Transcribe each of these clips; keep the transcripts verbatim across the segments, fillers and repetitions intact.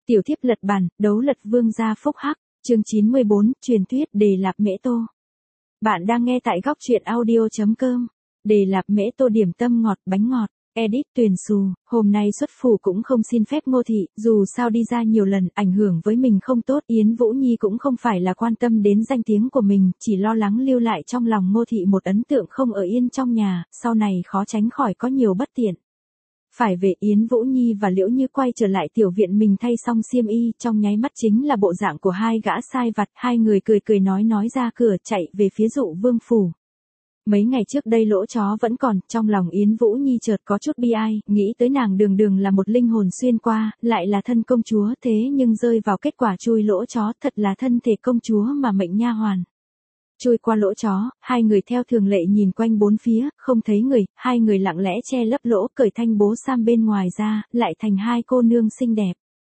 Tiểu thiếp lật bàn, đấu lật vương gia phúc hắc, chương chín mươi bốn, truyền thuyết Đề Lạp Mễ Tô. Bạn đang nghe tại góc truyện audio chấm com. Đề Lạp Mễ Tô điểm tâm ngọt bánh ngọt, edit Tuyền Xù, hôm nay xuất phủ cũng không xin phép Ngô Thị, dù sao đi ra nhiều lần, ảnh hưởng với mình không tốt. Yến Vũ Nhi cũng không phải là quan tâm đến danh tiếng của mình, chỉ lo lắng lưu lại trong lòng Ngô Thị một ấn tượng không ở yên trong nhà, sau này khó tránh khỏi có nhiều bất tiện. Phải về, Yến Vũ Nhi và Liễu Như quay trở lại tiểu viện mình thay xong xiêm y, trong nháy mắt chính là bộ dạng của hai gã sai vặt, hai người cười cười nói nói ra cửa chạy về phía Dụ Vương phủ. Mấy ngày trước đây lỗ chó vẫn còn, trong lòng Yến Vũ Nhi chợt có chút bi ai, nghĩ tới nàng đường đường là một linh hồn xuyên qua, lại là thân công chúa, thế nhưng rơi vào kết quả chui lỗ chó, thật là thân thể công chúa mà mệnh nha hoàn. Chui qua lỗ chó, hai người theo thường lệ nhìn quanh bốn phía, không thấy người, hai người lặng lẽ che lấp lỗ, cởi thanh bố sam bên ngoài ra, lại thành hai cô nương xinh đẹp.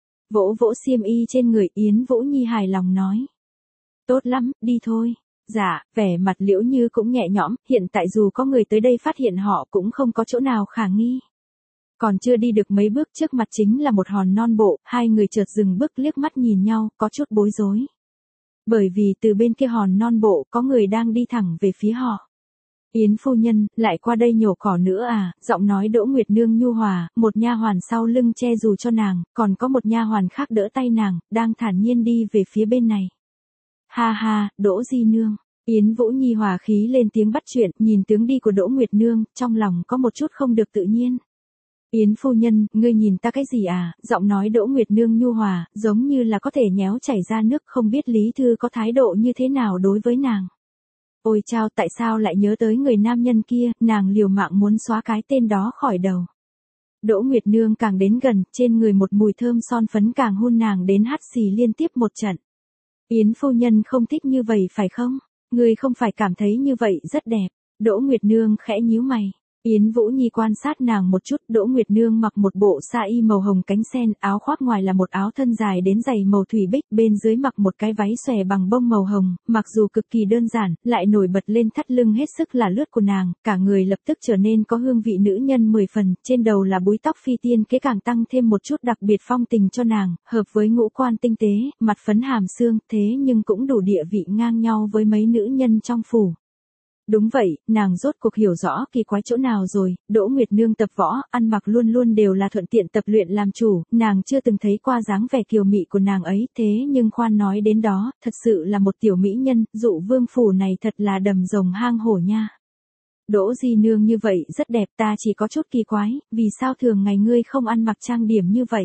Vỗ vỗ xiêm y trên người, Yến Vũ Nhi hài lòng nói. Tốt lắm, đi thôi. Dạ, vẻ mặt Liễu Như cũng nhẹ nhõm, hiện tại dù có người tới đây phát hiện họ cũng không có chỗ nào khả nghi. Còn chưa đi được mấy bước trước mặt chính là một hòn non bộ, hai người chợt dừng bước liếc mắt nhìn nhau, có chút bối rối. Bởi vì từ bên kia hòn non bộ có người đang đi thẳng về phía họ. Yến phu nhân, lại qua đây nhổ cỏ nữa à? Giọng nói Đỗ Nguyệt Nương nhu hòa, một nha hoàn sau lưng che dù cho nàng, còn có một nha hoàn khác đỡ tay nàng, đang thản nhiên đi về phía bên này. Ha ha, Đỗ Di Nương. Yến Vũ Nhi hòa khí lên tiếng bắt chuyện, nhìn tướng đi của Đỗ Nguyệt Nương, trong lòng có một chút không được tự nhiên. Yến phu nhân, ngươi nhìn ta cái gì à? Giọng nói Đỗ Nguyệt Nương nhu hòa, giống như là có thể nhéo chảy ra nước, không biết Lý Thư có thái độ như thế nào đối với nàng. Ôi chao, tại sao lại nhớ tới người nam nhân kia, nàng liều mạng muốn xóa cái tên đó khỏi đầu. Đỗ Nguyệt Nương càng đến gần, trên người một mùi thơm son phấn càng hôn nàng đến hắt xì liên tiếp một trận. Yến phu nhân không thích như vậy phải không? Ngươi không phải cảm thấy như vậy rất đẹp. Đỗ Nguyệt Nương khẽ nhíu mày. Yến Vũ Nhi quan sát nàng một chút, Đỗ Nguyệt Nương mặc một bộ sa y màu hồng cánh sen, áo khoác ngoài là một áo thân dài đến giày màu thủy bích, bên dưới mặc một cái váy xòe bằng bông màu hồng, mặc dù cực kỳ đơn giản, lại nổi bật lên thắt lưng hết sức là lướt của nàng, cả người lập tức trở nên có hương vị nữ nhân mười phần, trên đầu là búi tóc phi tiên kế càng tăng thêm một chút đặc biệt phong tình cho nàng, hợp với ngũ quan tinh tế, mặt phấn hàm xương, thế nhưng cũng đủ địa vị ngang nhau với mấy nữ nhân trong phủ. Đúng vậy, nàng rốt cuộc hiểu rõ kỳ quái chỗ nào rồi, Đỗ Nguyệt Nương tập võ, ăn mặc luôn luôn đều là thuận tiện tập luyện làm chủ, nàng chưa từng thấy qua dáng vẻ kiều mị của nàng ấy, thế nhưng khoan nói đến đó, thật sự là một tiểu mỹ nhân, Dụ Vương phủ này thật là đầm rồng hang hổ nha. Đỗ Di Nương như vậy rất đẹp, ta chỉ có chút kỳ quái, vì sao thường ngày ngươi không ăn mặc trang điểm như vậy?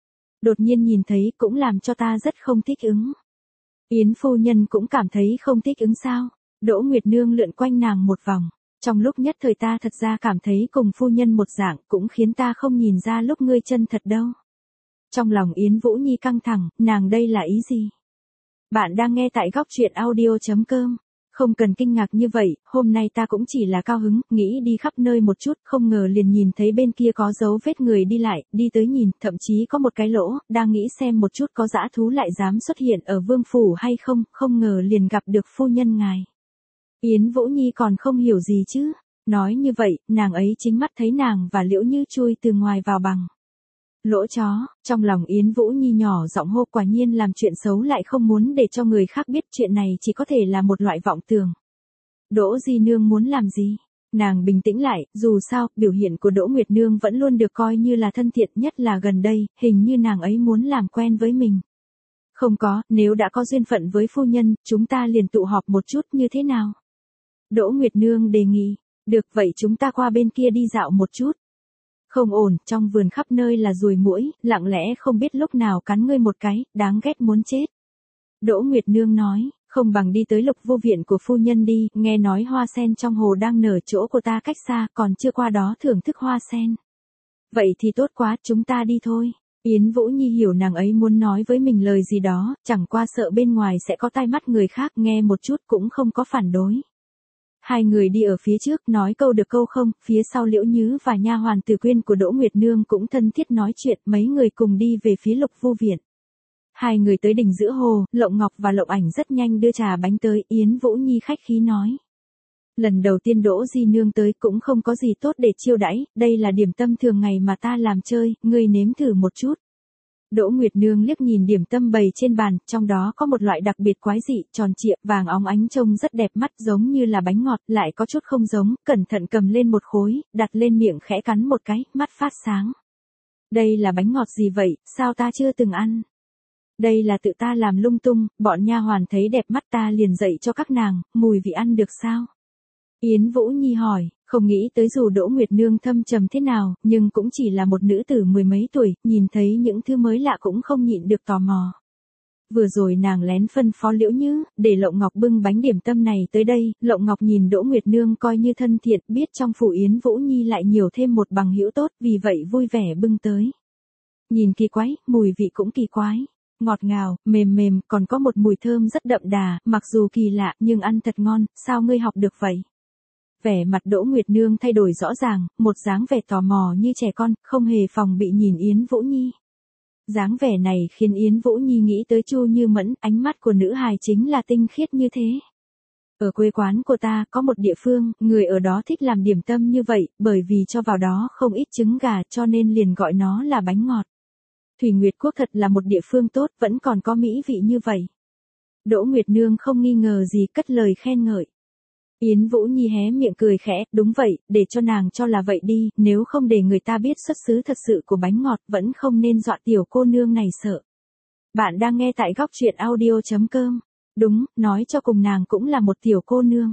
Đột nhiên nhìn thấy cũng làm cho ta rất không thích ứng. Yến phu nhân cũng cảm thấy không thích ứng sao? Đỗ Nguyệt Nương lượn quanh nàng một vòng. Trong lúc nhất thời ta thật ra cảm thấy cùng phu nhân một dạng, cũng khiến ta không nhìn ra lúc ngươi chân thật đâu. Trong lòng Yến Vũ Nhi căng thẳng, nàng đây là ý gì? Bạn đang nghe tại góc truyện audio chấm com. Không cần kinh ngạc như vậy, hôm nay ta cũng chỉ là cao hứng, nghĩ đi khắp nơi một chút, không ngờ liền nhìn thấy bên kia có dấu vết người đi lại, đi tới nhìn, thậm chí có một cái lỗ, đang nghĩ xem một chút có dã thú lại dám xuất hiện ở vương phủ hay không, không ngờ liền gặp được phu nhân ngài. Yến Vũ Nhi còn không hiểu gì chứ, nói như vậy, nàng ấy chính mắt thấy nàng và Liễu Như chui từ ngoài vào bằng. Lỗ chó, trong lòng Yến Vũ Nhi nhỏ giọng hô, quả nhiên làm chuyện xấu lại không muốn để cho người khác biết, chuyện này chỉ có thể là một loại vọng tưởng. Đỗ Di Nương muốn làm gì? Nàng bình tĩnh lại, dù sao, biểu hiện của Đỗ Nguyệt Nương vẫn luôn được coi như là thân thiện, nhất là gần đây, hình như nàng ấy muốn làm quen với mình. Không có, nếu đã có duyên phận với phu nhân, chúng ta liền tụ họp một chút như thế nào? Đỗ Nguyệt Nương đề nghị, được vậy chúng ta qua bên kia đi dạo một chút. Không ổn, trong vườn khắp nơi là ruồi muỗi, lặng lẽ không biết lúc nào cắn ngươi một cái, đáng ghét muốn chết. Đỗ Nguyệt Nương nói, không bằng đi tới Lục Vô viện của phu nhân đi, nghe nói hoa sen trong hồ đang nở, chỗ của ta cách xa, còn chưa qua đó thưởng thức hoa sen. Vậy thì tốt quá, chúng ta đi thôi. Yến Vũ Nhi hiểu nàng ấy muốn nói với mình lời gì đó, chẳng qua sợ bên ngoài sẽ có tai mắt người khác, nghe một chút cũng không có phản đối. Hai người đi ở phía trước, nói câu được câu không, phía sau Liễu Như và nha hoàn Từ Quyên của Đỗ Nguyệt Nương cũng thân thiết nói chuyện, mấy người cùng đi về phía Lục Vô viện. Hai người tới đỉnh giữa hồ, Lộng Ngọc và Lộng Ảnh rất nhanh đưa trà bánh tới, Yến Vũ Nhi khách khí nói. Lần đầu tiên Đỗ Di Nương tới cũng không có gì tốt để chiêu đãi, đây là điểm tâm thường ngày mà ta làm chơi, ngươi nếm thử một chút. Đỗ Nguyệt Nương liếc nhìn điểm tâm bày trên bàn, trong đó có một loại đặc biệt quái dị, tròn trịa, vàng óng ánh trông rất đẹp mắt giống như là bánh ngọt, lại có chút không giống, cẩn thận cầm lên một khối, đặt lên miệng khẽ cắn một cái, mắt phát sáng. Đây là bánh ngọt gì vậy, sao ta chưa từng ăn? Đây là tự ta làm lung tung, bọn nha hoàn thấy đẹp mắt ta liền dạy cho các nàng, mùi vị ăn được sao? Yến Vũ Nhi hỏi, không nghĩ tới dù Đỗ Nguyệt Nương thâm trầm thế nào, nhưng cũng chỉ là một nữ tử mười mấy tuổi, nhìn thấy những thứ mới lạ cũng không nhịn được tò mò. Vừa rồi nàng lén phân phó Liễu Như, để Lộng Ngọc bưng bánh điểm tâm này tới đây, Lộng Ngọc nhìn Đỗ Nguyệt Nương coi như thân thiện, biết trong phủ Yến Vũ Nhi lại nhiều thêm một bằng hữu tốt, vì vậy vui vẻ bưng tới. Nhìn kỳ quái, mùi vị cũng kỳ quái. Ngọt ngào, mềm mềm, còn có một mùi thơm rất đậm đà, mặc dù kỳ lạ, nhưng ăn thật ngon, sao ngươi học được vậy? Vẻ mặt Đỗ Nguyệt Nương thay đổi rõ ràng, một dáng vẻ tò mò như trẻ con, không hề phòng bị nhìn Yến Vũ Nhi. Dáng vẻ này khiến Yến Vũ Nhi nghĩ tới Chu Như Mẫn, ánh mắt của nữ hài chính là tinh khiết như thế. Ở quê quán của ta có một địa phương, người ở đó thích làm điểm tâm như vậy, bởi vì cho vào đó không ít trứng gà cho nên liền gọi nó là bánh ngọt. Thủy Nguyệt Quốc thật là một địa phương tốt, vẫn còn có mỹ vị như vậy. Đỗ Nguyệt Nương không nghi ngờ gì cất lời khen ngợi. Yến Vũ Nhi hé miệng cười khẽ, đúng vậy, để cho nàng cho là vậy đi, nếu không để người ta biết xuất xứ thật sự của bánh ngọt vẫn không nên dọa tiểu cô nương này sợ. Bạn đang nghe tại góc truyện audio chấm com. Đúng, nói cho cùng nàng cũng là một tiểu cô nương.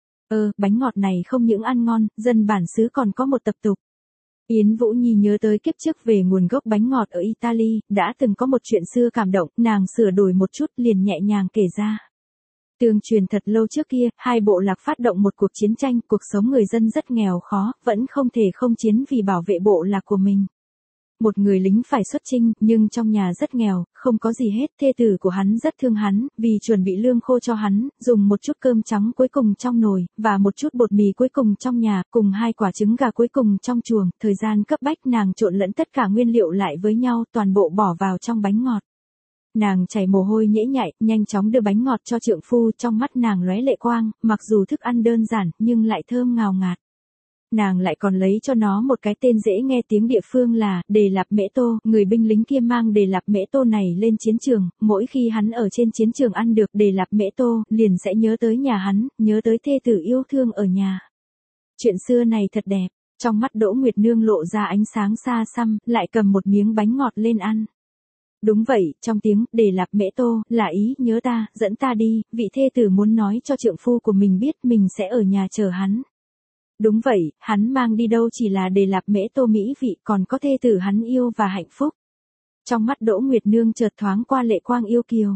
Ờ, bánh ngọt này không những ăn ngon, dân bản xứ còn có một tập tục. Yến Vũ Nhi nhớ tới kiếp trước về nguồn gốc bánh ngọt ở Italy, đã từng có một chuyện xưa cảm động, nàng sửa đổi một chút liền nhẹ nhàng kể ra. Tương truyền thật lâu trước kia, hai bộ lạc phát động một cuộc chiến tranh, cuộc sống người dân rất nghèo khó, vẫn không thể không chiến vì bảo vệ bộ lạc của mình. Một người lính phải xuất chinh, nhưng trong nhà rất nghèo, không có gì hết, thê tử của hắn rất thương hắn, vì chuẩn bị lương khô cho hắn, dùng một chút cơm trắng cuối cùng trong nồi, và một chút bột mì cuối cùng trong nhà, cùng hai quả trứng gà cuối cùng trong chuồng, thời gian cấp bách nàng trộn lẫn tất cả nguyên liệu lại với nhau, toàn bộ bỏ vào trong bánh ngọt. Nàng chảy mồ hôi nhễ nhại, nhanh chóng đưa bánh ngọt cho trượng phu, trong mắt nàng lóe lệ quang, mặc dù thức ăn đơn giản, nhưng lại thơm ngào ngạt. Nàng lại còn lấy cho nó một cái tên dễ nghe tiếng địa phương là Đề Lạp Mễ Tô, người binh lính kia mang Đề Lạp Mễ Tô này lên chiến trường, mỗi khi hắn ở trên chiến trường ăn được Đề Lạp Mễ Tô, liền sẽ nhớ tới nhà hắn, nhớ tới thê tử yêu thương ở nhà. Chuyện xưa này thật đẹp, trong mắt Đỗ Nguyệt Nương lộ ra ánh sáng xa xăm, lại cầm một miếng bánh ngọt lên ăn. Đúng vậy, trong tiếng Đề Lạp Mễ Tô là ý nhớ ta, dẫn ta đi, vị thê tử muốn nói cho trượng phu của mình biết mình sẽ ở nhà chờ hắn. Đúng vậy, hắn mang đi đâu chỉ là Đề Lạp Mễ Tô mỹ vị, còn có thê tử hắn yêu và hạnh phúc. Trong mắt Đỗ Nguyệt Nương chợt thoáng qua lệ quang yêu kiều.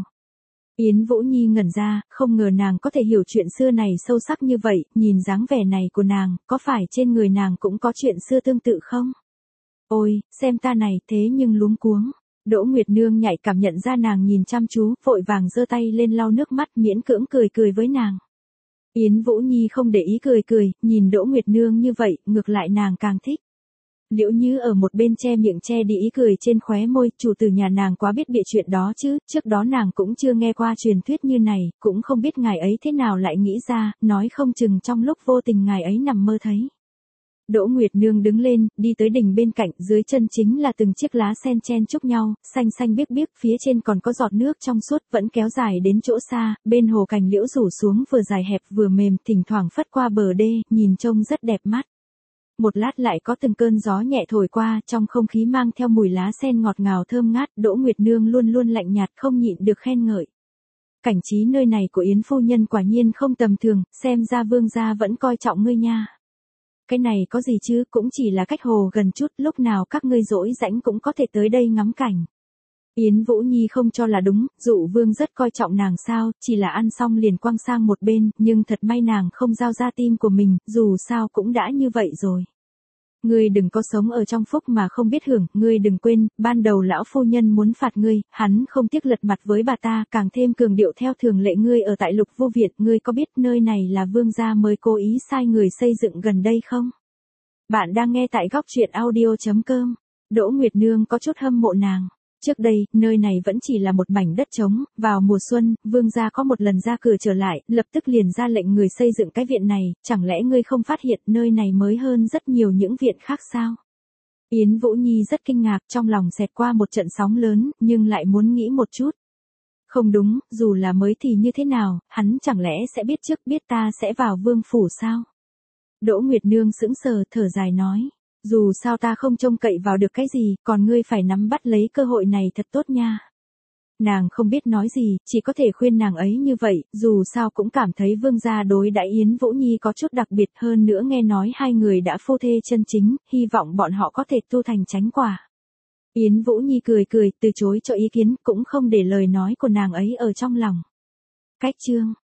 Yến Vũ Nhi ngẩn ra, không ngờ nàng có thể hiểu chuyện xưa này sâu sắc như vậy, nhìn dáng vẻ này của nàng, có phải trên người nàng cũng có chuyện xưa tương tự không? Ôi, xem ta này, thế nhưng luống cuống. Đỗ Nguyệt Nương nhạy cảm nhận ra nàng nhìn chăm chú, vội vàng giơ tay lên lau nước mắt, miễn cưỡng cười cười với nàng. Yến Vũ Nhi không để ý cười cười, nhìn Đỗ Nguyệt Nương như vậy, ngược lại nàng càng thích. Liễu Như ở một bên che miệng che đi ý cười trên khóe môi, chủ tử nhà nàng quá biết bịa chuyện đó chứ, trước đó nàng cũng chưa nghe qua truyền thuyết như này, cũng không biết ngài ấy thế nào lại nghĩ ra, nói không chừng trong lúc vô tình ngài ấy nằm mơ thấy. Đỗ Nguyệt Nương đứng lên, đi tới đỉnh bên cạnh, dưới chân chính là từng chiếc lá sen chen chúc nhau, xanh xanh biếc biếc, phía trên còn có giọt nước trong suốt, vẫn kéo dài đến chỗ xa, bên hồ cành liễu rủ xuống vừa dài hẹp vừa mềm, thỉnh thoảng phất qua bờ đê, nhìn trông rất đẹp mắt. Một lát lại có từng cơn gió nhẹ thổi qua, trong không khí mang theo mùi lá sen ngọt ngào thơm ngát, Đỗ Nguyệt Nương luôn luôn lạnh nhạt không nhịn được khen ngợi. Cảnh trí nơi này của Yến phu nhân quả nhiên không tầm thường, xem ra vương gia vẫn coi trọng ngươi nha. Cái này có gì chứ, cũng chỉ là cách hồ gần chút, lúc nào các ngươi rỗi rãnh cũng có thể tới đây ngắm cảnh. Yến Vũ Nhi không cho là đúng, dụ vương rất coi trọng nàng sao, chỉ là ăn xong liền quăng sang một bên, nhưng thật may nàng không giao ra tim của mình, dù sao cũng đã như vậy rồi. Ngươi đừng có sống ở trong phúc mà không biết hưởng, ngươi đừng quên, ban đầu lão phu nhân muốn phạt ngươi, hắn không tiếc lật mặt với bà ta, càng thêm cường điệu theo thường lệ ngươi ở tại Lục Vô Việt, ngươi có biết nơi này là vương gia mới cố ý sai người xây dựng gần đây không? Bạn đang nghe tại góc truyện audio chấm com. Đỗ Nguyệt Nương có chút hâm mộ nàng. Trước đây, nơi này vẫn chỉ là một mảnh đất trống, vào mùa xuân, vương gia có một lần ra cửa trở lại, lập tức liền ra lệnh người xây dựng cái viện này, chẳng lẽ ngươi không phát hiện nơi này mới hơn rất nhiều những viện khác sao? Yến Vũ Nhi rất kinh ngạc, trong lòng xẹt qua một trận sóng lớn, nhưng lại muốn nghĩ một chút. Không đúng, dù là mới thì như thế nào, hắn chẳng lẽ sẽ biết trước biết ta sẽ vào vương phủ sao? Đỗ Nguyệt Nương sững sờ thở dài nói. Dù sao ta không trông cậy vào được cái gì, còn ngươi phải nắm bắt lấy cơ hội này thật tốt nha. Nàng không biết nói gì, chỉ có thể khuyên nàng ấy như vậy, dù sao cũng cảm thấy vương gia đối đãi Yến Vũ Nhi có chút đặc biệt hơn nữa nghe nói hai người đã phu thê chân chính, hy vọng bọn họ có thể tu thành chánh quả. Yến Vũ Nhi cười cười, từ chối cho ý kiến, cũng không để lời nói của nàng ấy ở trong lòng. Cách chương